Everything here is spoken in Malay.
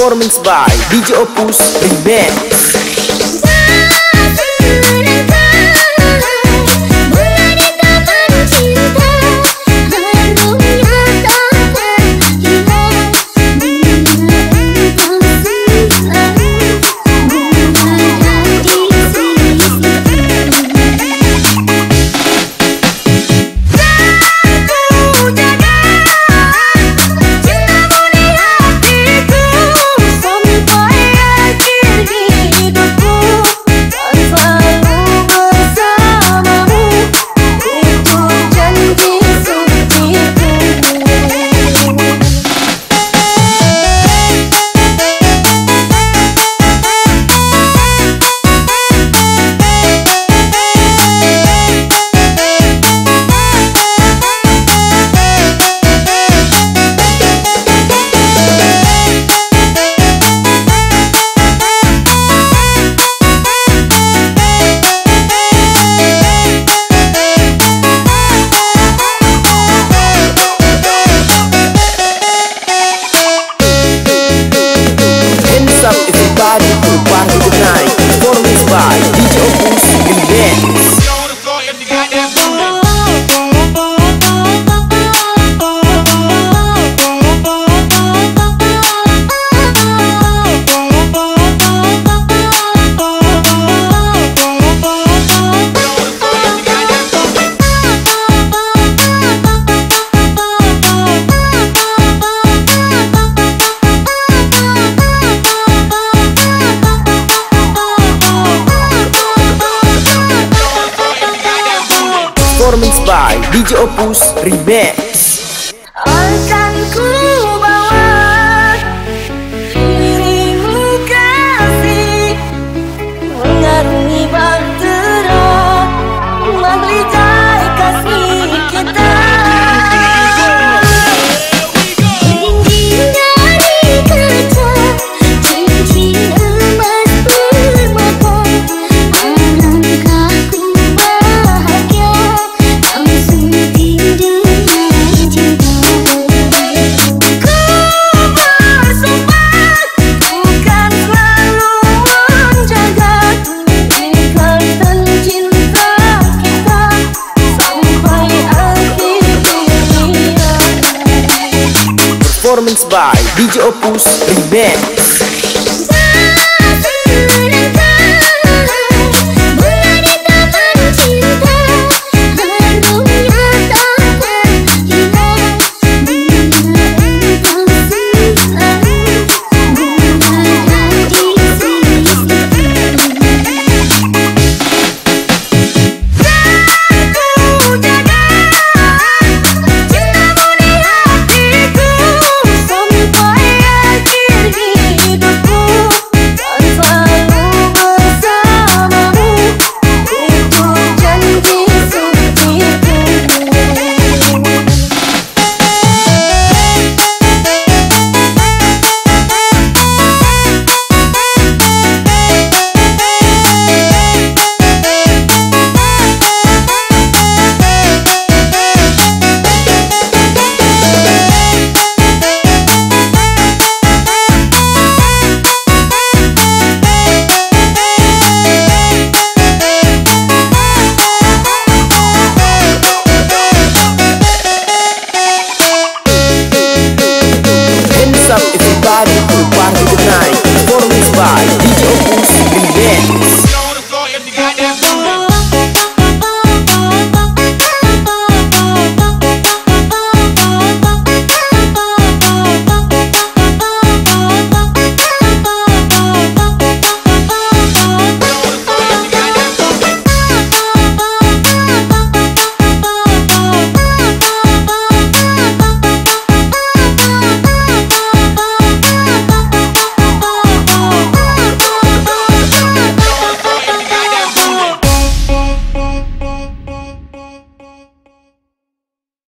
Performance by DJ Opus Remix. Everybody to party tonight. Performance by DJ Opus Remix. Performance by DJ Opus Remix. Akan ku bawa dirimu kasih mengarungi bahtera meligai kasih kita. Hindari kaca cincin emas permata. Alangkah ku bahagia langsung tindak cinta. Ku bersumpah bukan selalu menjaga ikatan cinta kita sampai akhir dunia. Performance by DJ Opus Remix.